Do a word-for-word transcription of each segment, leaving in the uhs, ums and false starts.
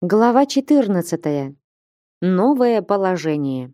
Глава четырнадцатая. Новое положение.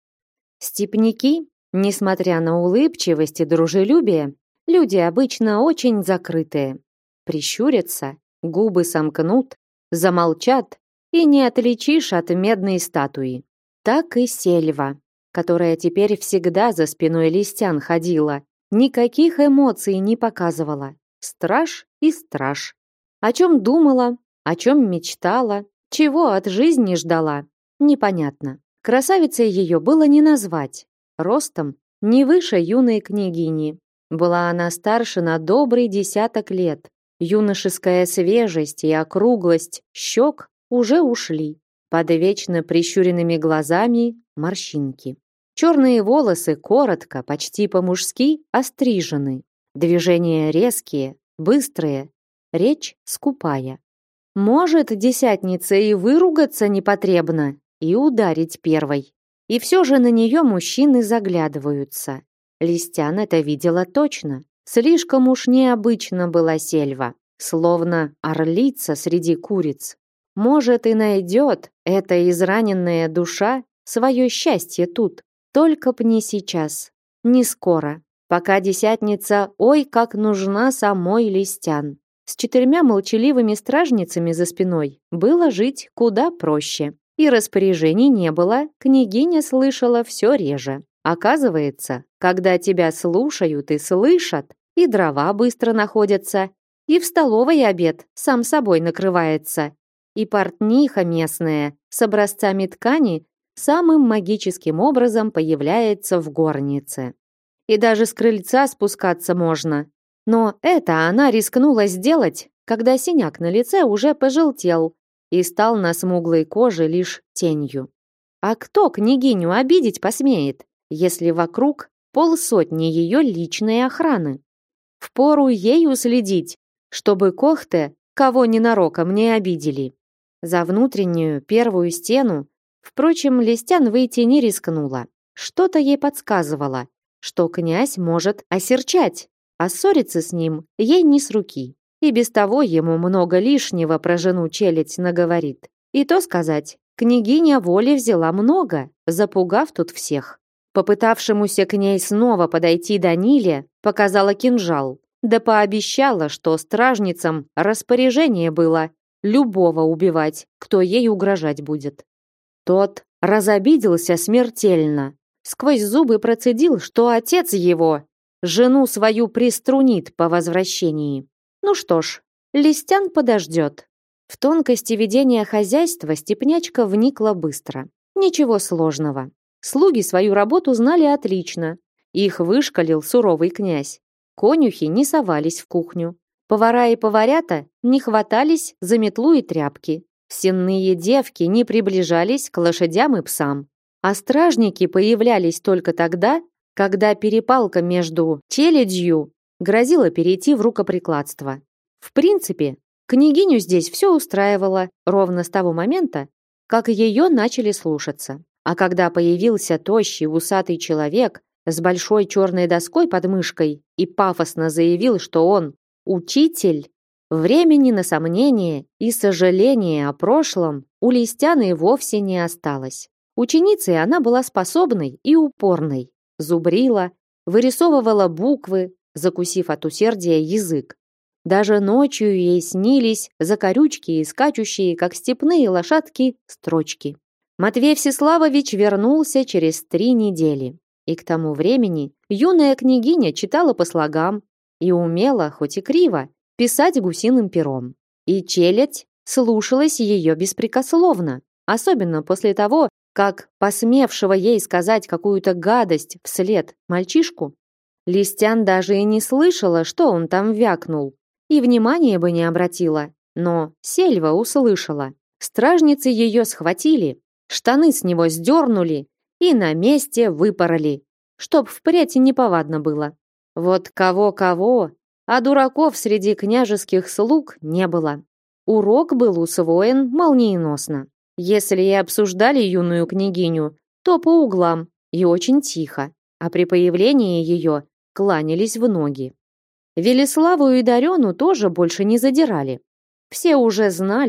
Степняки, несмотря на улыбчивость и дружелюбие, люди обычно очень закрытые. Прищурятся, губы сомкнут, замолчат, и не отличишь от медной статуи. Так и Сельва, которая теперь всегда за спиной Листян ходила, никаких эмоций не показывала. Страж и страж. О чем думала, о чем мечтала, чего от жизни ждала, непонятно. Красавицей ее было не назвать. Ростом не выше юной княгини. Была она старше на добрый десяток лет. Юношеская свежесть и округлость щек уже ушли. Под вечно прищуренными глазами морщинки. Черные волосы коротко, почти по-мужски, острижены. Движения резкие, быстрые, речь скупая. Может, десятница и выругаться непотребно, и ударить первой. И все же на нее мужчины заглядываются. Листян это видела точно. Слишком уж необычно была Сельва, словно орлица среди куриц. Может, и найдет эта израненная душа свое счастье тут. Только б не сейчас, не скоро, пока десятница ой как нужна самой Листян. С четырьмя молчаливыми стражницами за спиной было жить куда проще. И распоряжений не было, княгиня слышала все реже. Оказывается, когда тебя слушают и слышат, и дрова быстро находятся, и в столовой обед сам собой накрывается, и портниха местная с образцами ткани самым магическим образом появляется в горнице. И даже с крыльца спускаться можно. Но это она рискнула сделать, когда синяк на лице уже пожелтел и стал на смуглой коже лишь тенью. А кто княгиню обидеть посмеет, если вокруг полсотни ее личной охраны? Впору ею следить, чтобы кохты кого ненароком не обидели. За внутреннюю первую стену, впрочем, Листян выйти не рискнула. Что-то ей подсказывало, что князь может осерчать, а ссориться с ним ей не с руки. И без того ему много лишнего про жену челядь наговорит. И то сказать, княгиня воли взяла много, запугав тут всех. Попытавшемуся к ней снова подойти Даниле показала кинжал, да пообещала, что стражницам распоряжение было любого убивать, кто ей угрожать будет. Тот разобиделся смертельно, сквозь зубы процедил, что отец его жену свою приструнит по возвращении. Ну что ж, Листян подождет. В тонкости ведения хозяйства степнячка вникла быстро. Ничего сложного. Слуги свою работу знали отлично. Их вышкалил суровый князь. Конюхи не совались в кухню. Повара и поварята не хватались за метлу и тряпки. Сенные девки не приближались к лошадям и псам. А стражники появлялись только тогда, когда перепалка между челядью грозила перейти в рукоприкладство. В принципе, княгиню здесь все устраивало ровно с того момента, как ее начали слушаться. А когда появился тощий усатый человек с большой черной доской под мышкой и пафосно заявил, что он учитель, времени на сомнение и сожаление о прошлом у Листяны вовсе не осталось. Ученицей она была способной и упорной. Зубрила, вырисовывала буквы, закусив от усердия язык. Даже ночью ей снились закорючки и скачущие, как степные лошадки, строчки. Матвей Всеславович вернулся через три недели. И к тому времени юная княгиня читала по слогам и умела, хоть и криво, писать гусиным пером. И челядь слушалась ее беспрекословно, особенно после того, как посмевшего ей сказать какую-то гадость вслед мальчишку, Листян даже и не слышала, что он там вякнул, и внимания бы не обратила, но Сельва услышала. Стражницы ее схватили, штаны с него сдернули и на месте выпороли, чтоб впредь неповадно было. Вот кого-кого, а дураков среди княжеских слуг не было. Урок был усвоен молниеносно. Если и обсуждали юную княгиню, то по углам и очень тихо, а при появлении ее кланялись в ноги. Велиславу и Дарену тоже больше не задирали. Все уже знали,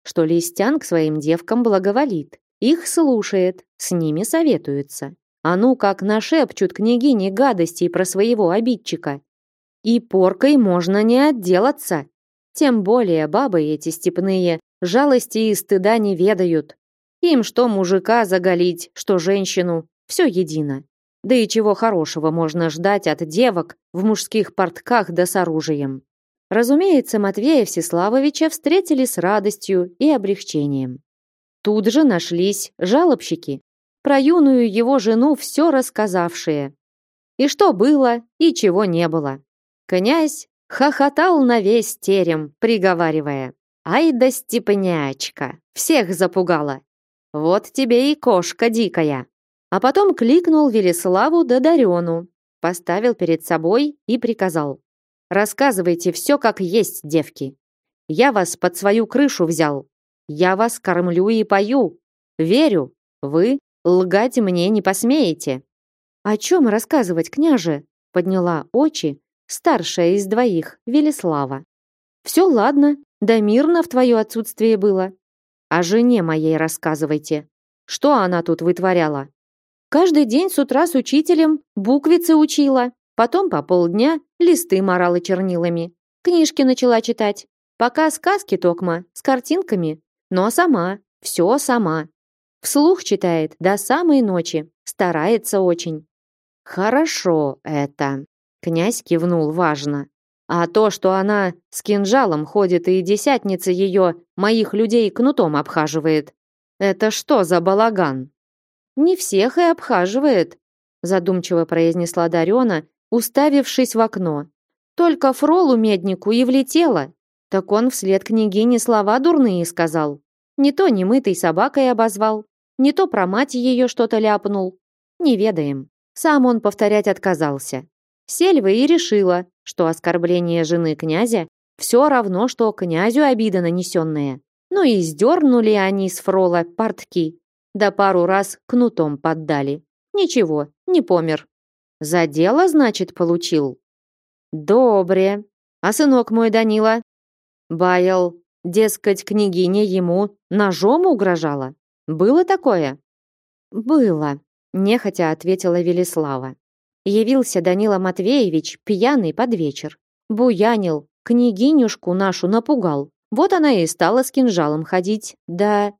что Листян к своим девкам благоволит, их слушает, с ними советуется. А ну как нашепчут княгине гадостей про своего обидчика. И поркой можно не отделаться. Тем более бабы эти степные жалости и стыда не ведают. Им что мужика заголить, что женщину, все едино. Да и чего хорошего можно ждать от девок в мужских портках да с оружием. Разумеется, Матвея Всеславовича встретили с радостью и облегчением. Тут же нашлись жалобщики, про юную его жену все рассказавшие. И что было, и чего не было. Князь хохотал на весь терем, приговаривая: «Ай да степнячка, всех запугала! Вот тебе и кошка дикая!» А потом кликнул Велиславу да Дарену, поставил перед собой и приказал: «Рассказывайте все как есть, девки. Я вас под свою крышу взял. Я вас кормлю и пою. Верю, вы лгать мне не посмеете». «О чем рассказывать, княже?» подняла очи старшая из двоих, Велислава. «Все ладно, да мирно в твое отсутствие было. О жене моей рассказывайте. Что она тут вытворяла?» «Каждый день с утра с учителем буквицы учила, потом по полдня листы морала чернилами, книжки начала читать, пока сказки токма с картинками, но сама, все сама. Вслух читает до самой ночи, старается очень». «Хорошо это», — князь кивнул важно. «А то, что она с кинжалом ходит и десятница ее моих людей кнутом обхаживает, это что за балаган?» «Не всех и обхаживает», — задумчиво произнесла Дарена, уставившись в окно. «Только Фролу Меднику и влетела. Так он вслед княгине слова дурные сказал. Не то немытой собакой обозвал, не то про мать ее что-то ляпнул. Не ведаем. Сам он повторять отказался. Сельва и решила, что оскорбление жены князя все равно, что князю обида нанесенная. Ну и сдернули они с Фрола портки, да пару раз кнутом поддали. Ничего, не помер. За дело, значит, получил? Добре. А сынок мой Данила? Баял, дескать, княгиня ему ножом угрожала. Было такое? Было, нехотя ответила Велислава. Явился Данила Матвеевич пьяный под вечер. Буянил, княгинюшку нашу напугал. Вот она и стала с кинжалом ходить. Да,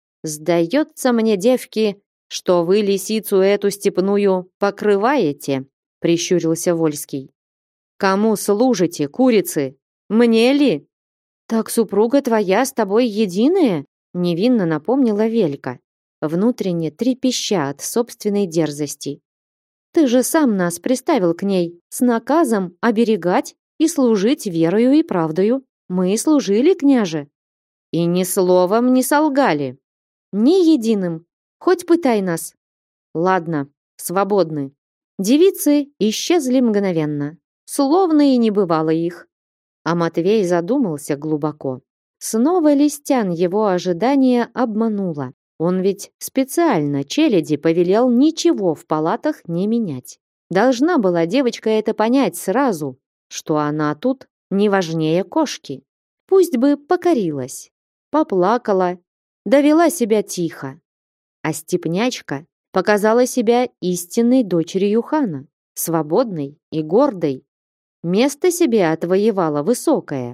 сдается мне, девки, что вы лисицу эту степную покрываете, прищурился Вольский. Кому служите, курицы? Мне ли? Так супруга твоя с тобой единая? Невинно напомнила Велька, внутренне трепеща от собственной дерзости. Ты же сам нас приставил к ней с наказом оберегать и служить верою и правдою. Мы и служили, княже. И ни словом не солгали. Ни единым. Хоть пытай нас. Ладно, свободны. Девицы исчезли мгновенно. Словно и не бывало их. А Матвей задумался глубоко. Снова Листян его ожидания обманула. Он ведь специально челяди повелел ничего в палатах не менять. Должна была девочка это понять сразу, что она тут не важнее кошки. Пусть бы покорилась, поплакала, довела себя тихо. А степнячка показала себя истинной дочерью хана, свободной и гордой. Место себе отвоевала высокое.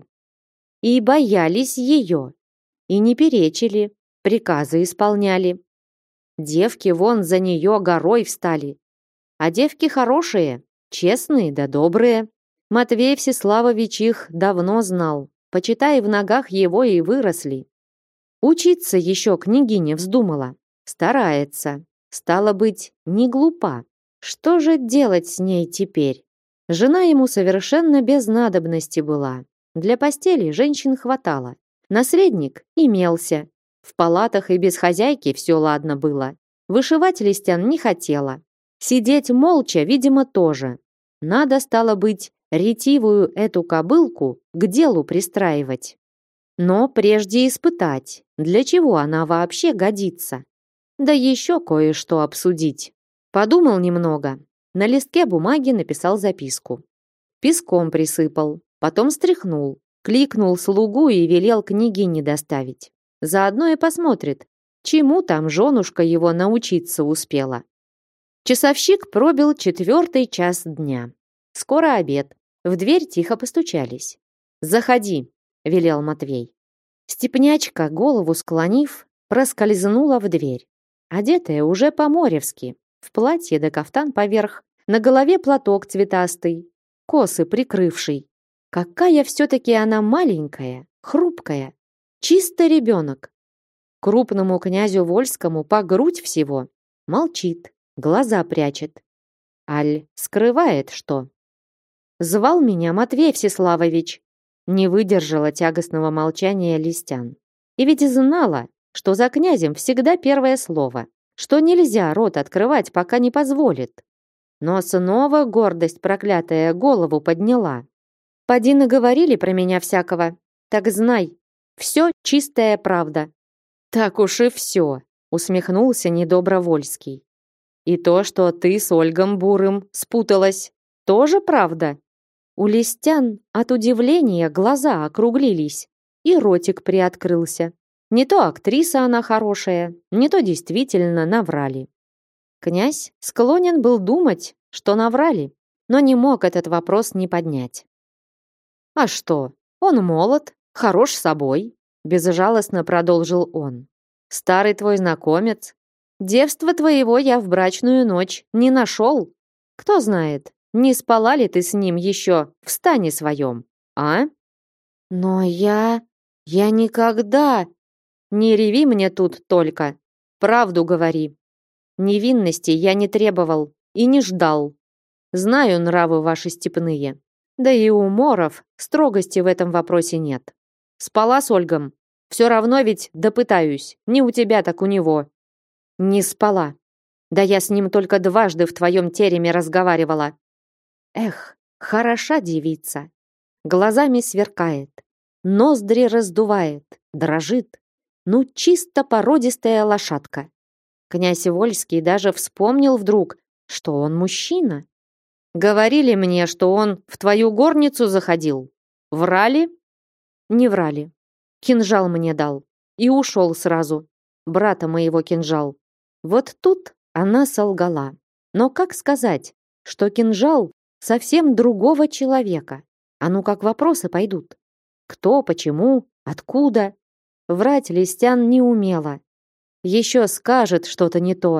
И боялись ее, и не перечили, приказы исполняли. Девки вон за нее горой встали. А девки хорошие, честные да добрые. Матвей Всеславович их давно знал, почитай, в ногах его и выросли. Учиться еще княгиня вздумала. Старается. Стало быть, не глупа. Что же делать с ней теперь? Жена ему совершенно без надобности была. Для постели женщин хватало. Наследник имелся. В палатах и без хозяйки все ладно было. Вышивать Листян не хотела. Сидеть молча, видимо, тоже. Надо, стало быть, ретивую эту кобылку к делу пристраивать. Но прежде испытать, для чего она вообще годится. Да еще кое-что обсудить. Подумал немного. На листке бумаги написал записку. Песком присыпал, потом стряхнул, кликнул слугу и велел княгине доставить. Заодно и посмотрит, чему там женушка его научиться успела. Часовщик пробил четвертый час дня. Скоро обед. В дверь тихо постучались. «Заходи», — велел Матвей. Степнячка, голову склонив, проскользнула в дверь. Одетая уже по-моревски, в платье да кафтан поверх, на голове платок цветастый, косы прикрывший. Какая все-таки она маленькая, хрупкая, чисто ребенок. Крупному князю Вольскому по грудь всего. Молчит, глаза прячет. Аль скрывает что? Звал меня Матвей Всеславович. Не выдержала тягостного молчания Листян. И ведь знала, что за князем всегда первое слово, что нельзя рот открывать, пока не позволит. Но снова гордость проклятая голову подняла. Поди наговорили про меня всякого. Так знай, все чистая правда. Так уж и все, усмехнулся недобровольский. И то, что ты с Ольгом Бурым спуталась, тоже правда? У Листян от удивления глаза округлились, и ротик приоткрылся. Не то актриса она хорошая, не то действительно наврали. Князь склонен был думать, что наврали, но не мог этот вопрос не поднять. «А что? Он молод, хорош собой», — безжалостно продолжил он. «Старый твой знакомец. Девства твоего я в брачную ночь не нашел. Кто знает, не спала ли ты с ним еще в стане своем, а?» «Но я... я никогда...» «Не реви мне тут только. Правду говори. Невинности я не требовал и не ждал. Знаю нравы ваши степные. Да и у моров строгости в этом вопросе нет. Спала с Ольгом. Все равно ведь допытаюсь. Не у тебя, так у него». «Не спала. Да я с ним только дважды в твоем тереме разговаривала». Эх, хороша девица. Глазами сверкает, ноздри раздувает, дрожит. Ну, чисто породистая лошадка. Князь Вольский даже вспомнил вдруг, что он мужчина. Говорили мне, что он в твою горницу заходил. Врали? Не врали. Кинжал мне дал. И ушел сразу. Брата моего кинжал. Вот тут она солгала. Но как сказать, что кинжал совсем другого человека? А ну как вопросы пойдут. Кто, почему, откуда? Врать Листян не умела. Еще скажет что-то не то.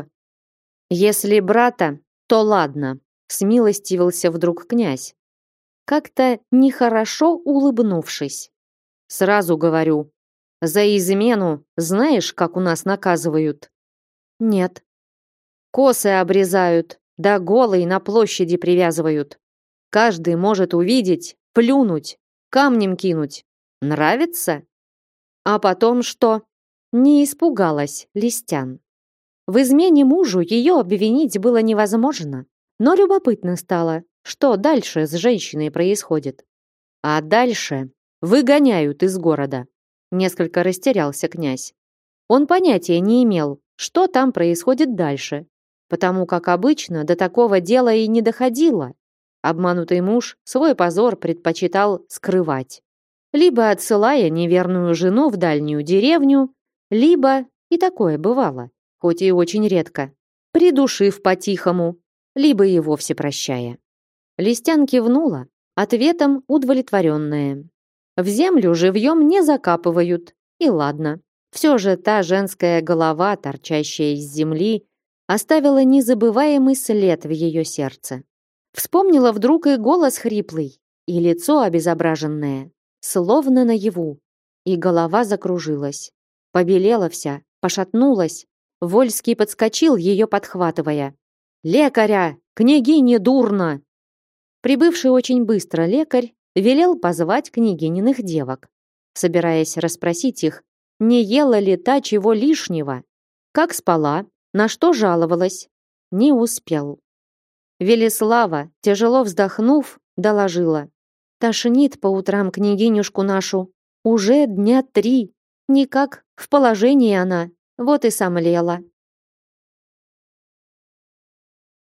Если брата, то ладно, смилостивился вдруг князь. Как-то нехорошо улыбнувшись. Сразу говорю, за измену знаешь, как у нас наказывают? Нет. Косы обрезают, да голой на площади привязывают. Каждый может увидеть, плюнуть, камнем кинуть. Нравится? А потом что? Не испугалась Листян. В измене мужу ее обвинить было невозможно, но любопытно стало, что дальше с женщиной происходит. А дальше выгоняют из города. Несколько растерялся князь. Он понятия не имел, что там происходит дальше, потому как обычно до такого дела и не доходило. Обманутый муж свой позор предпочитал скрывать. Либо отсылая неверную жену в дальнюю деревню, либо, и такое бывало, хоть и очень редко, придушив по-тихому, либо и вовсе прощая. Листян кивнула, ответом удовлетворенная. В землю живьем не закапывают, и ладно. Все же та женская голова, торчащая из земли, оставила незабываемый след в ее сердце. Вспомнила вдруг и голос хриплый, и лицо обезображенное, словно наяву, и голова закружилась. Побелела вся, пошатнулась. Вольский подскочил, ее подхватывая. «Лекаря! Княгине дурно!» Прибывший очень быстро лекарь велел позвать княгининых девок, собираясь расспросить их, не ела ли та чего лишнего, как спала, на что жаловалась. Не успел. Велеслава, тяжело вздохнув, доложила. Тошнит по утрам княгинюшку нашу. Уже дня три. Никак в положении она. Вот и сомлела.